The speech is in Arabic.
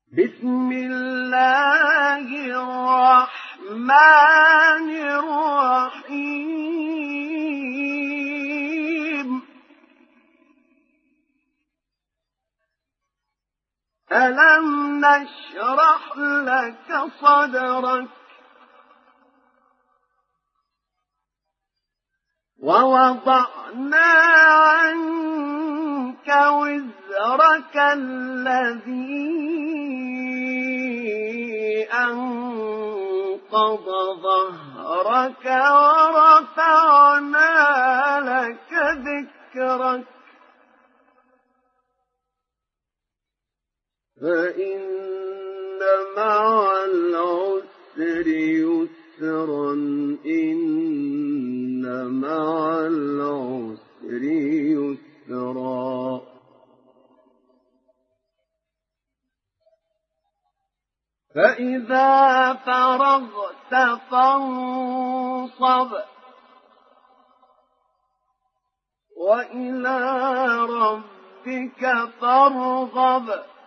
بسم الله الرحمن الرحيم ألم نشرح لك صدرك ووضعنا عنك وزرك الذي أنقض ظهرك ورفعنا لك ذكرك فإن مع العسر يسرا إن مع العسر يسرا فإذا فرغت فانصب وإلى ربك فارغب